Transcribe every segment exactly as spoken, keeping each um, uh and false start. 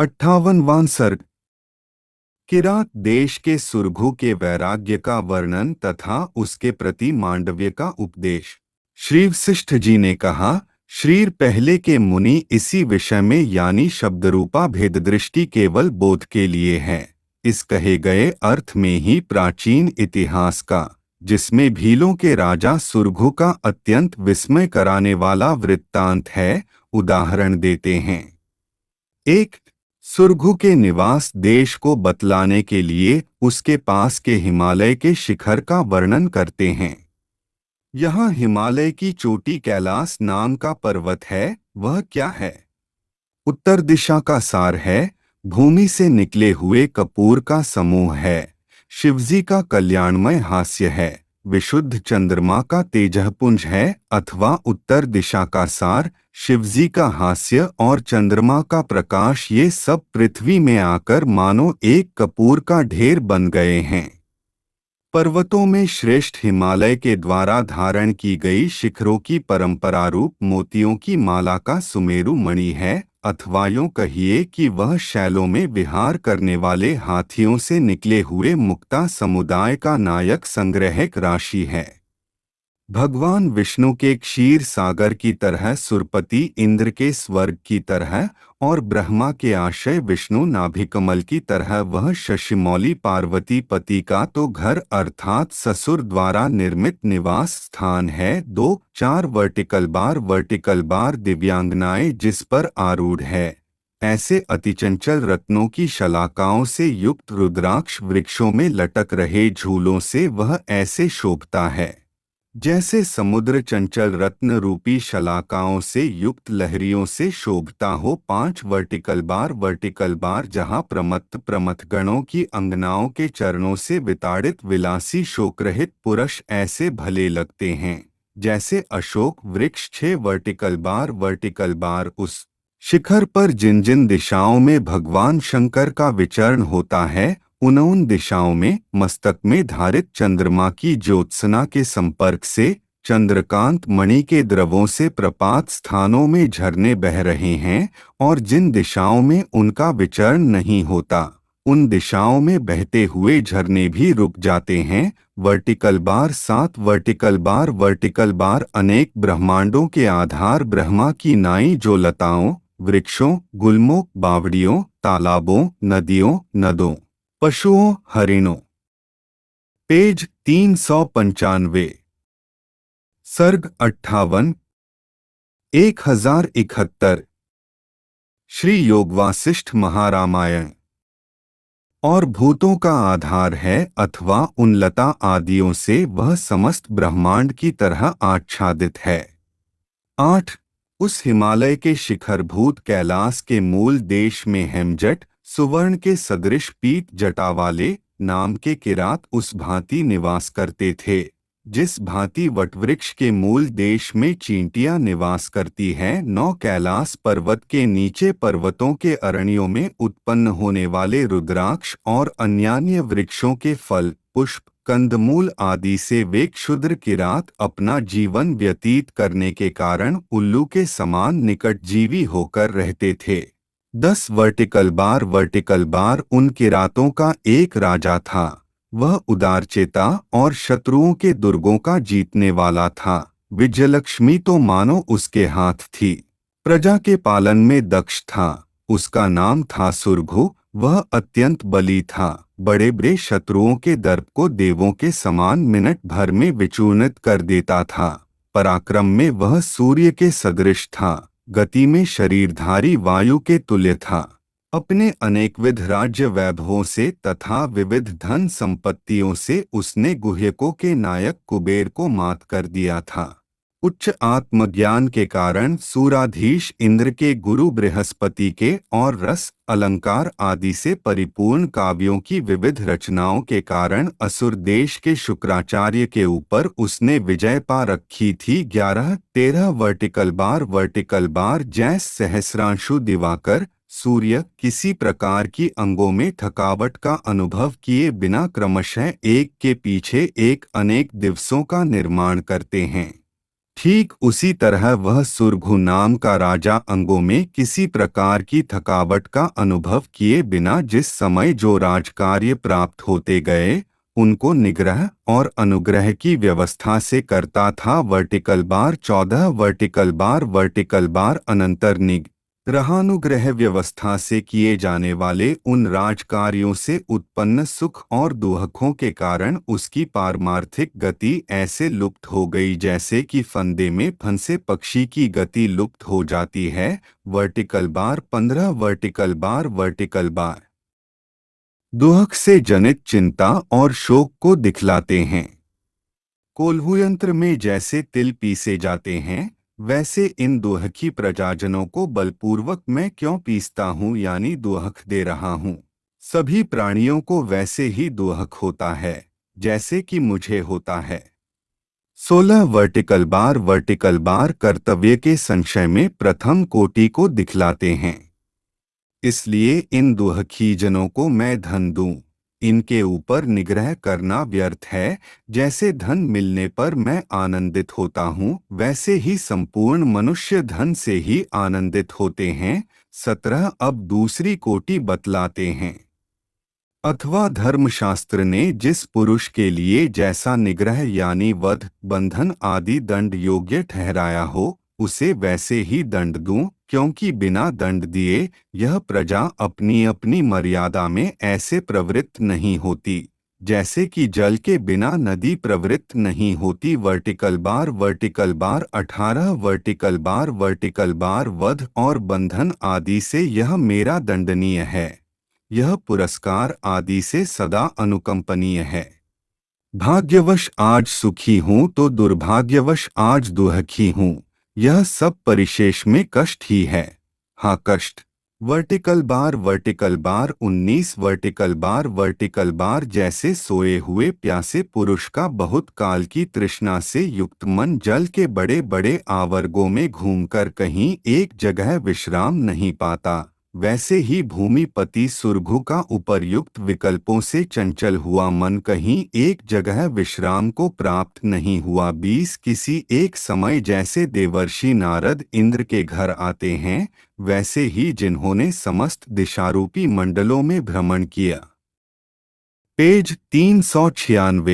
अट्ठावनवां सर्ग। किरात देश के सुरघु के वैराग्य का वर्णन तथा उसके प्रति मांडव्य का उपदेश। श्री वशिष्ठ जी ने कहा, श्रीर पहले के मुनि इसी विषय में यानी शब्दरूपा भेददृष्टि केवल बोध के लिए है। इस कहे गए अर्थ में ही प्राचीन इतिहास का, जिसमें भीलों के राजा सुरघु का अत्यंत विस्मय कराने वाला वृत्तांत है, उदाहरण देते हैं। एक, सुरघु के निवास देश को बतलाने के लिए उसके पास के हिमालय के शिखर का वर्णन करते हैं। यहाँ हिमालय की चोटी कैलाश नाम का पर्वत है। वह क्या है? उत्तर दिशा का सार है, भूमि से निकले हुए कपूर का समूह है, शिवजी का कल्याणमय हास्य है, विशुद्ध चंद्रमा का तेजपुंज है, अथवा उत्तर दिशा का सार, शिवजी का हास्य और चंद्रमा का प्रकाश, ये सब पृथ्वी में आकर मानो एक कपूर का ढेर बन गए हैं। पर्वतों में श्रेष्ठ हिमालय के द्वारा धारण की गई शिखरों की परंपरा रूप मोतियों की माला का सुमेरु मणि है, अथवा यूं कहिए कि वह शैलों में विहार करने वाले हाथियों से निकले हुए मुक्ता समुदाय का नायक संग्रहक राशि है। भगवान विष्णु के क्षीर सागर की तरह, सुरपति इंद्र के स्वर्ग की तरह और ब्रह्मा के आशय विष्णु नाभिकमल की तरह वह शशिमौली पार्वती पति का तो घर अर्थात ससुर द्वारा निर्मित निवास स्थान है। दो, चार वर्टिकल बार वर्टिकल बार दिव्यांगनाएं जिस पर आरूढ़ है, ऐसे अतिचंचल रत्नों की शलाकाओं से युक्त रुद्राक्ष वृक्षों में लटक रहे झूलों से वह ऐसे शोभता है जैसे समुद्र चंचल रत्न रूपी शलाकाओं से युक्त लहरियों से शोभता हो। पांच, वर्टिकल बार वर्टिकल बार जहाँ प्रमत्त प्रमथ गणों की अंगनाओं के चरणों से विताड़ित विलासी शोकरहित पुरुष ऐसे भले लगते हैं जैसे अशोक वृक्ष। छह, वर्टिकल बार वर्टिकल बार उस शिखर पर जिन जिन दिशाओं में भगवान शंकर का विचरण होता है, उन उन दिशाओं में मस्तक में धारित चंद्रमा की ज्योत्सना के संपर्क से चंद्रकांत मणि के द्रवों से प्रपात स्थानों में झरने बह रहे हैं, और जिन दिशाओं में उनका विचरण नहीं होता, उन दिशाओं में बहते हुए झरने भी रुक जाते हैं। वर्टिकल बार सात, वर्टिकल बार वर्टिकल बार अनेक ब्रह्मांडों के आधार ब्रह्मा की नाई जो लताओं, वृक्षों, गुल्मों, बावड़ियों, तालाबों, नदियों, नदों, पशुओं, हरिणों। पेज तीन सौ पंचानवे। सर्ग अट्ठावन। एक हजार इकहत्तर। श्री योग वासिष्ठ महारामायण। और भूतों का आधार है अथवा उन लता आदियों से वह समस्त ब्रह्मांड की तरह आच्छादित है। आठ, उस हिमालय के शिखरभूत कैलाश के मूल देश में हेमजट सुवर्ण के सदृश पीत जटा वाले नाम के किरात उस भांति निवास करते थे जिस भांति वटवृक्ष के मूल देश में चींटियां निवास करती हैं। नौ, कैलाश पर्वत के नीचे पर्वतों के अरण्यों में उत्पन्न होने वाले रुद्राक्ष और अन्यान्य वृक्षों के फल, पुष्प, कंदमूल आदि से वे क्षुद्र किरात अपना जीवन व्यतीत करने के कारण उल्लू के समान निकटजीवी होकर रहते थे। दस, वर्टिकल बार वर्टिकल बार उन किरातों का एक राजा था। वह उदारचेता और शत्रुओं के दुर्गों का जीतने वाला था। विजयलक्ष्मी तो मानो उसके हाथ थी। प्रजा के पालन में दक्ष था। उसका नाम था सुरघु। वह अत्यंत बली था। बड़े बड़े शत्रुओं के दर्प को देवों के समान मिनट भर में विचूर्णित कर देता था। पराक्रम में वह सूर्य के सदृश था। गति में शरीरधारी वायु के तुल्य था। अपने अनेकविध राज्य वैभवों से तथा विविध धन संपत्तियों से उसने गुह्यकों के नायक कुबेर को मात कर दिया था। उच्च आत्मज्ञान के कारण सूराधीश इंद्र के गुरु बृहस्पति के और रस, अलंकार आदि से परिपूर्ण काव्यों की विविध रचनाओं के कारण असुर देश के शुक्राचार्य के ऊपर उसने विजय पा रखी थी। ग्यारह, तेरह, वर्टिकल बार वर्टिकल बार जैस सहस्रांशु दिवाकर सूर्य किसी प्रकार की अंगों में थकावट का अनुभव किए बिना क्रमशः एक के पीछे एक अनेक दिवसों का निर्माण करते हैं, ठीक उसी तरह वह सुरघु नाम का राजा अंगों में किसी प्रकार की थकावट का अनुभव किए बिना जिस समय जो राजकार्य प्राप्त होते गए उनको निग्रह और अनुग्रह की व्यवस्था से करता था। वर्टिकल बार चौदह वर्टिकल बार वर्टिकल बार अनंतर निग ग्रहानुग्रह व्यवस्था से किए जाने वाले उन राजकार्यों से उत्पन्न सुख और दुहखों के कारण उसकी पारमार्थिक गति ऐसे लुप्त हो गई जैसे कि फंदे में फंसे पक्षी की गति लुप्त हो जाती है। वर्टिकल बार पंद्रह वर्टिकल बार वर्टिकल बार दुहक से जनित चिंता और शोक को दिखलाते हैं। कोल्हू यंत्र में जैसे तिल पीसे जाते हैं वैसे इन दुहकी प्रजाजनों को बलपूर्वक मैं क्यों पीसता हूँ, यानी दुहक दे रहा हूँ। सभी प्राणियों को वैसे ही दुहक होता है जैसे कि मुझे होता है। सोलह वर्टिकल बार वर्टिकल बार कर्तव्य के संशय में प्रथम कोटि को दिखलाते हैं। इसलिए इन दुहखी जनों को मैं धन दूं, इनके ऊपर निग्रह करना व्यर्थ है। जैसे धन मिलने पर मैं आनंदित होता हूँ वैसे ही संपूर्ण मनुष्य धन से ही आनंदित होते हैं। सत्रह अब दूसरी कोटि बतलाते हैं। अथवा धर्मशास्त्र ने जिस पुरुष के लिए जैसा निग्रह यानी वध बंधन आदि दंड योग्य ठहराया हो उसे वैसे ही दंड दूं, क्योंकि बिना दंड दिए यह प्रजा अपनी अपनी मर्यादा में ऐसे प्रवृत्त नहीं होती जैसे कि जल के बिना नदी प्रवृत्त नहीं होती। वर्टिकल बार वर्टिकल बार अठारह वर्टिकल बार वर्टिकल बार वध और बंधन आदि से यह मेरा दंडनीय है, यह पुरस्कार आदि से सदा अनुकंपनीय है। भाग्यवश आज सुखी हूँ तो दुर्भाग्यवश आज दुहखी हूँ, यह सब परिशेष में कष्ट ही है। हाँ कष्ट। वर्टिकल बार वर्टिकल बार उन्नीस वर्टिकल बार वर्टिकल बार जैसे सोए हुए प्यासे पुरुष का बहुत काल की तृष्णा से युक्त मन जल के बड़े बड़े आवर्गों में घूमकर कहीं एक जगह विश्राम नहीं पाता, वैसे ही भूमिपति सुरघु का उपर्युक्त विकल्पों से चंचल हुआ मन कहीं एक जगह विश्राम को प्राप्त नहीं हुआ। बीस किसी एक समय जैसे देवर्षि नारद इंद्र के घर आते हैं वैसे ही जिन्होंने समस्त दिशारूपी मंडलों में भ्रमण किया। पेज तीन सौ छियानवे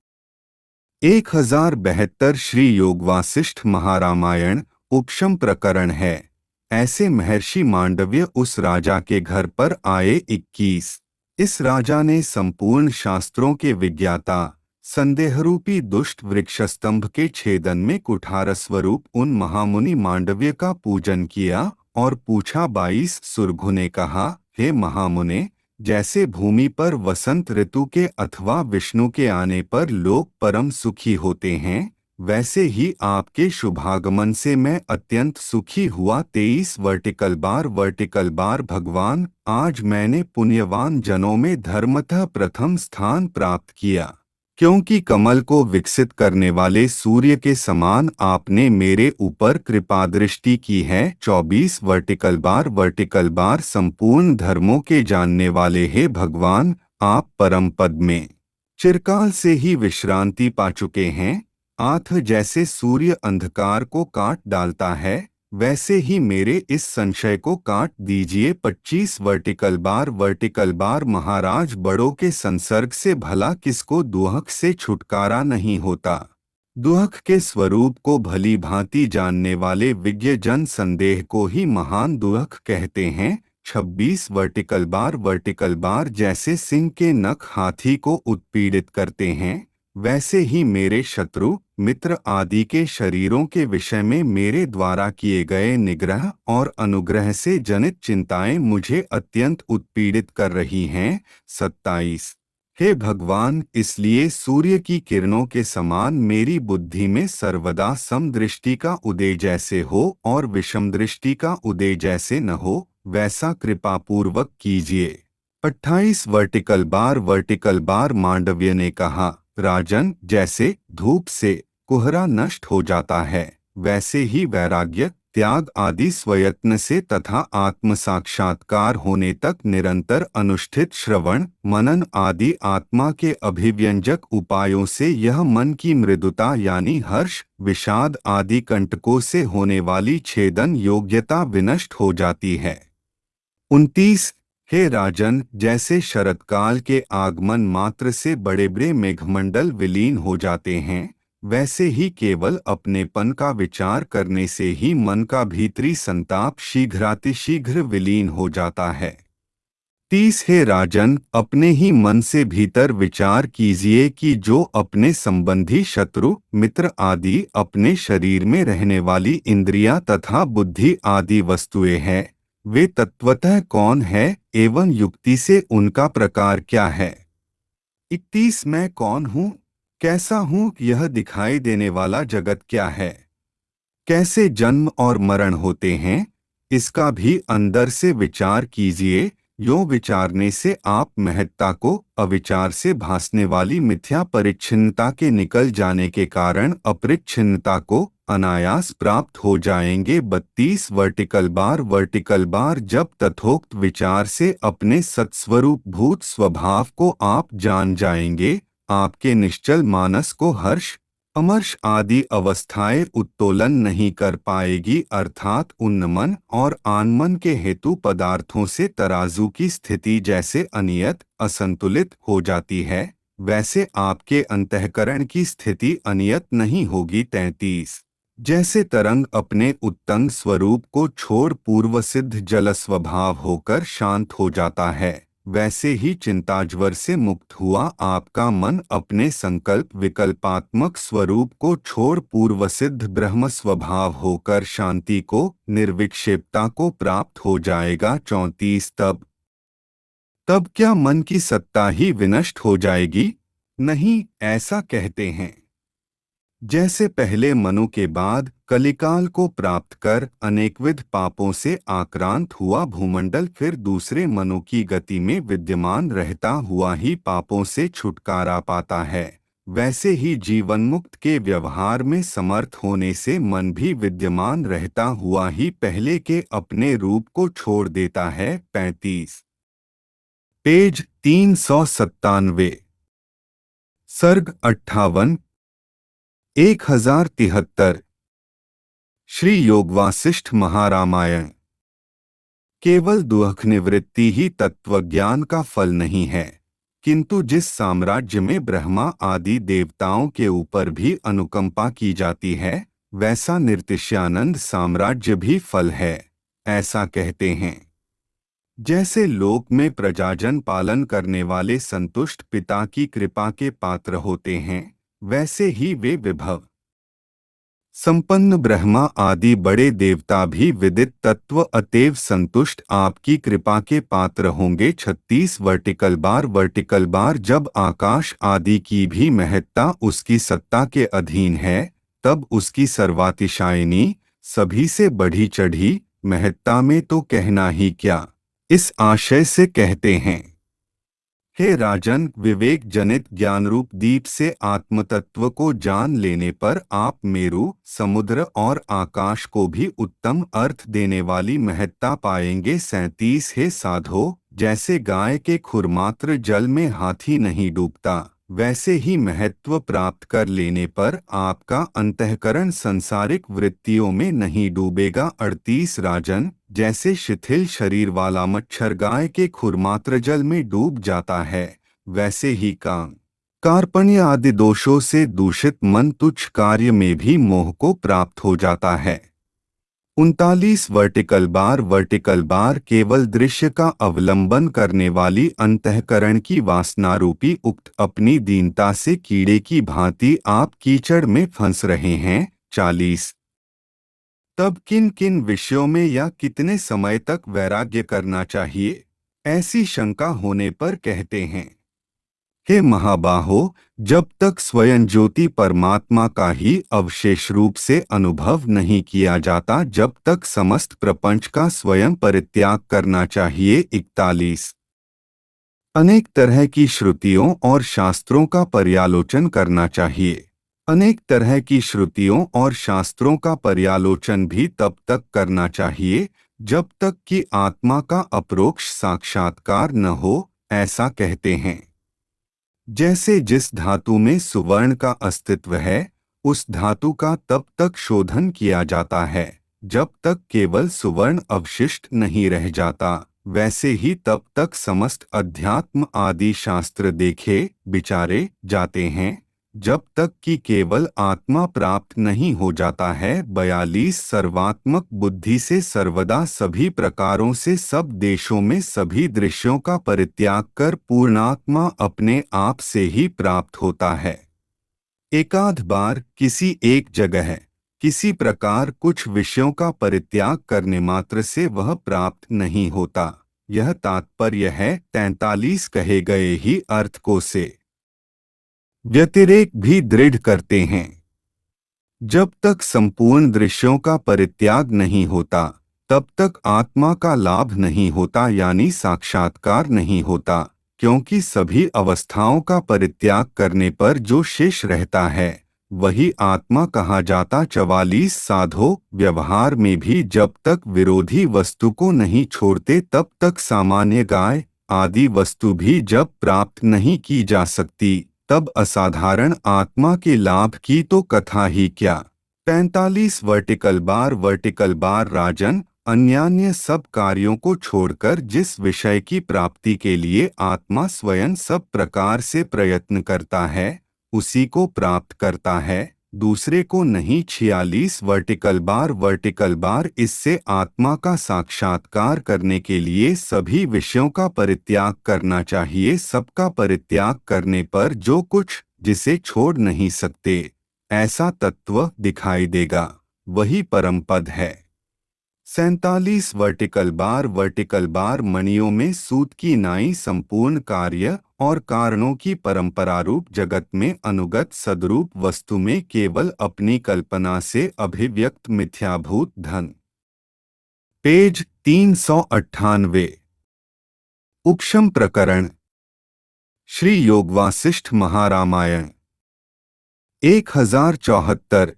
एक हजार बहत्तर श्री योग वासिष्ठ महारामायण उपशम प्रकरण है। ऐसे महर्षि मांडव्य उस राजा के घर पर आए। इक्कीस इस राजा ने संपूर्ण शास्त्रों के विज्ञाता संदेहरूपी दुष्ट वृक्षस्तंभ के छेदन में कुठार स्वरूप उन महामुनि मांडव्य का पूजन किया और पूछा। बाईस सुरघु ने कहा, हे महामुने, जैसे भूमि पर वसंत ऋतु के अथवा विष्णु के आने पर लोग परम सुखी होते हैं वैसे ही आपके शुभागमन से मैं अत्यंत सुखी हुआ। तेईस वर्टिकल बार वर्टिकल बार भगवान, आज मैंने पुण्यवान जनों में धर्मतः प्रथम स्थान प्राप्त किया, क्योंकि कमल को विकसित करने वाले सूर्य के समान आपने मेरे ऊपर कृपा दृष्टि की है। चौबीस वर्टिकल बार वर्टिकल बार संपूर्ण धर्मों के जानने वाले हे भगवान, आप परम पद में चिरकाल से ही विश्रांति पा चुके हैं। आठ जैसे सूर्य अंधकार को काट डालता है वैसे ही मेरे इस संशय को काट दीजिए। पच्चीस वर्टिकल बार वर्टिकल बार महाराज, बड़ों के संसर्ग से भला किसको दुहक से छुटकारा नहीं होता। दुहक के स्वरूप को भली भांति जानने वाले विज्ञ जन संदेह को ही महान दुहक कहते हैं। छब्बीस वर्टिकल बार वर्टिकल बार जैसे सिंह के नख हाथी को उत्पीड़ित करते हैं वैसे ही मेरे शत्रु मित्र आदि के शरीरों के विषय में मेरे द्वारा किए गए निग्रह और अनुग्रह से जनित चिंताएं मुझे अत्यंत उत्पीड़ित कर रही हैं। सत्ताईस हे भगवान, इसलिए सूर्य की किरणों के समान मेरी बुद्धि में सर्वदा समदृष्टि का उदय जैसे हो और विषम दृष्टि का उदय जैसे न हो वैसा कृपा पूर्वक कीजिए। अट्ठाईस vertical bar vertical bar Mandavya ने कहा, राजन, जैसे धूप से कोहरा नष्ट हो जाता है वैसे ही वैराग्य परित्याग आदि स्वयत्न से तथा आत्म साक्षात्कार होने तक निरंतर अनुष्ठित श्रवण मनन आदि आत्मा के अभिव्यंजक उपायों से यह मन की मृदुता यानी हर्ष विषाद आदि कंटकों से होने वाली छेदन योग्यता विनष्ट हो जाती है। उनतीस हे राजन, जैसे शरतकाल के आगमन मात्र से बड़े बड़े मेघमंडल विलीन हो जाते हैं, वैसे ही केवल अपनेपन का विचार करने से ही मन का भीतरी संताप शीघ्रातिशीघ्र विलीन हो जाता है। तीस हे राजन, अपने ही मन से भीतर विचार कीजिए कि जो अपने संबंधी शत्रु मित्र आदि अपने शरीर में रहने वाली इंद्रियां तथा बुद्धि आदि वस्तुएं हैं, वे तत्वतः कौन है एवं युक्ति से उनका प्रकार क्या है। इकतीस मैं कौन हूँ, कैसा हूँ, यह दिखाई देने वाला जगत क्या है, कैसे जन्म और मरण होते हैं, इसका भी अंदर से विचार कीजिए। यो विचारने से आप महत्ता को अविचार से भासने वाली मिथ्या परिच्छिन्नता के निकल जाने के कारण अपरिच्छिन्नता को अनायास प्राप्त हो जाएंगे। बत्तीस वर्टिकल बार वर्टिकल बार जब तथोक्त विचार से अपने सत्स्वरूप भूत स्वभाव को आप जान जाएंगे, आपके निश्चल मानस को हर्ष अमर्ष आदि अवस्थाएं उत्तोलन नहीं कर पाएगी, अर्थात उन्नमन और आनमन के हेतु पदार्थों से तराजू की स्थिति जैसे अनियत असंतुलित हो जाती है, वैसे आपके अंतःकरण की स्थिति अनियत नहीं होगी। तैंतीस जैसे तरंग अपने उत्तंग स्वरूप को छोड़ पूर्व सिद्ध जल स्वभाव होकर शांत हो जाता है, वैसे ही चिंताज्वर से मुक्त हुआ आपका मन अपने संकल्प विकल्पात्मक स्वरूप को छोड़ पूर्व सिद्ध ब्रह्म स्वभाव होकर शांति को निर्विक्षेपता को प्राप्त हो जाएगा। चौंतीस तब तब क्या मन की सत्ता ही विनष्ट हो जाएगी? नहीं, ऐसा कहते हैं। जैसे पहले मनु के बाद कलिकाल को प्राप्त कर अनेकविध पापों से आक्रांत हुआ भूमंडल फिर दूसरे मनु की गति में विद्यमान रहता हुआ ही पापों से छुटकारा पाता है, वैसे ही जीवन मुक्त के व्यवहार में समर्थ होने से मन भी विद्यमान रहता हुआ ही पहले के अपने रूप को छोड़ देता है। पैंतीस पेज तीन सौ सत्तानवे सर्ग अट्ठावन एक हजार तिहत्तर श्री योग वासिष्ठ महारामायण। केवल दुख निवृत्ति ही तत्वज्ञान का फल नहीं है, किंतु जिस साम्राज्य में ब्रह्मा आदि देवताओं के ऊपर भी अनुकंपा की जाती है, वैसा निर्तिश्यानंद साम्राज्य भी फल है, ऐसा कहते हैं। जैसे लोक में प्रजाजन पालन करने वाले संतुष्ट पिता की कृपा के पात्र होते हैं, वैसे ही वे विभव संपन्न ब्रह्मा आदि बड़े देवता भी विदित तत्व अतएव संतुष्ट आपकी कृपा के पात्र होंगे। छत्तीस वर्टिकल बार वर्टिकल बार जब आकाश आदि की भी महत्ता उसकी सत्ता के अधीन है, तब उसकी सर्वातिशायिनी सभी से बढ़ी चढ़ी महत्ता में तो कहना ही क्या, इस आशय से कहते हैं। हे राजन, विवेक जनित ज्ञानरूप दीप से आत्मतत्व को जान लेने पर आप मेरु समुद्र और आकाश को भी उत्तम अर्थ देने वाली महत्ता पाएंगे। सैंतीस हे साधो, जैसे गाय के खुरमात्र जल में हाथी नहीं डूबता, वैसे ही महत्व प्राप्त कर लेने पर आपका अंतःकरण संसारिक वृत्तियों में नहीं डूबेगा। अड़तीस राजन, जैसे शिथिल शरीर वाला मच्छर गाय के खुरमात्र जल में डूब जाता है, वैसे ही काम कार्पण्य आदि दोषों से दूषित मन तुच्छ कार्य में भी मोह को प्राप्त हो जाता है। उनतालीस वर्टिकल बार वर्टिकल बार केवल दृश्य का अवलंबन करने वाली अंतःकरण की वासनारूपी उक्त अपनी दीनता से कीड़े की भांति आप कीचड़ में फंस रहे हैं। चालीस तब किन किन विषयों में या कितने समय तक वैराग्य करना चाहिए, ऐसी शंका होने पर कहते हैं। हे महाबाहो, जब तक स्वयं ज्योति परमात्मा का ही अवशेष रूप से अनुभव नहीं किया जाता, जब तक समस्त प्रपंच का स्वयं परित्याग करना चाहिए। इकतालीस अनेक तरह की श्रुतियों और शास्त्रों का पर्यालोचन करना चाहिए। अनेक तरह की श्रुतियों और शास्त्रों का पर्यालोचन भी तब तक करना चाहिए जब तक कि आत्मा का अपरोक्ष साक्षात्कार न हो, ऐसा कहते हैं। जैसे जिस धातु में सुवर्ण का अस्तित्व है, उस धातु का तब तक शोधन किया जाता है जब तक केवल सुवर्ण अवशिष्ट नहीं रह जाता, वैसे ही तब तक समस्त अध्यात्म आदि शास्त्र देखे विचारे जाते हैं जब तक कि केवल आत्मा प्राप्त नहीं हो जाता है। बयालीस सर्वात्मक बुद्धि से सर्वदा सभी प्रकारों से सब देशों में सभी दृश्यों का परित्याग कर पूर्णात्मा अपने आप से ही प्राप्त होता है। एकाध बार किसी एक जगह किसी प्रकार कुछ विषयों का परित्याग करने मात्र से वह प्राप्त नहीं होता। यह तात्पर्य है तैंतालीस कहे गए ही अर्थ को से व्यतिरेक भी दृढ़ करते हैं। जब तक संपूर्ण दृश्यों का परित्याग नहीं होता तब तक आत्मा का लाभ नहीं होता, यानी साक्षात्कार नहीं होता, क्योंकि सभी अवस्थाओं का परित्याग करने पर जो शेष रहता है वही आत्मा कहा जाता। चवालीस साधो व्यवहार में भी जब तक विरोधी वस्तु को नहीं छोड़ते तब तक सामान्य गाय आदि वस्तु भी जब प्राप्त नहीं की जा सकती तब असाधारण आत्मा के लाभ की तो कथा ही क्या। पैंतालीस वर्टिकल बार वर्टिकल बार राजन, अन्यान्य सब कार्यों को छोड़कर जिस विषय की प्राप्ति के लिए आत्मा स्वयं सब प्रकार से प्रयत्न करता है उसी को प्राप्त करता है, दूसरे को नहीं। छियालीस वर्टिकल बार वर्टिकल बार इससे आत्मा का साक्षात्कार करने के लिए सभी विषयों का परित्याग करना चाहिए। सबका परित्याग करने पर जो कुछ जिसे छोड़ नहीं सकते ऐसा तत्व दिखाई देगा, वही परम पद है। सैंतालीस वर्टिकल बार वर्टिकल बार मणियों में सूत की नाई संपूर्ण कार्य और कारणों की परंपरा रूप जगत में अनुगत सदरूप वस्तु में केवल अपनी कल्पना से अभिव्यक्त मिथ्याभूत धन। पेज तीन सौ अट्ठानवे। उपशम प्रकरण श्री योग वासिष्ठ महारामायण एक हजार चौहत्तर।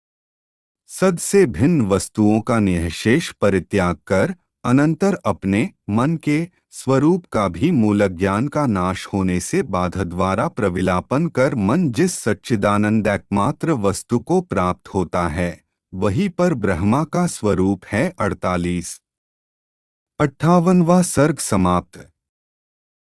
सद से भिन्न वस्तुओं का निःशेष परित्याग कर अनंतर अपने मन के स्वरूप का भी मूल ज्ञान का नाश होने से बाधा द्वारा प्रविलापन कर मन जिस सच्चिदानंद एकमात्र वस्तु को प्राप्त होता है वही पर ब्रह्मा का स्वरूप है। अड़तालीस। अट्ठावनवां सर्ग समाप्त।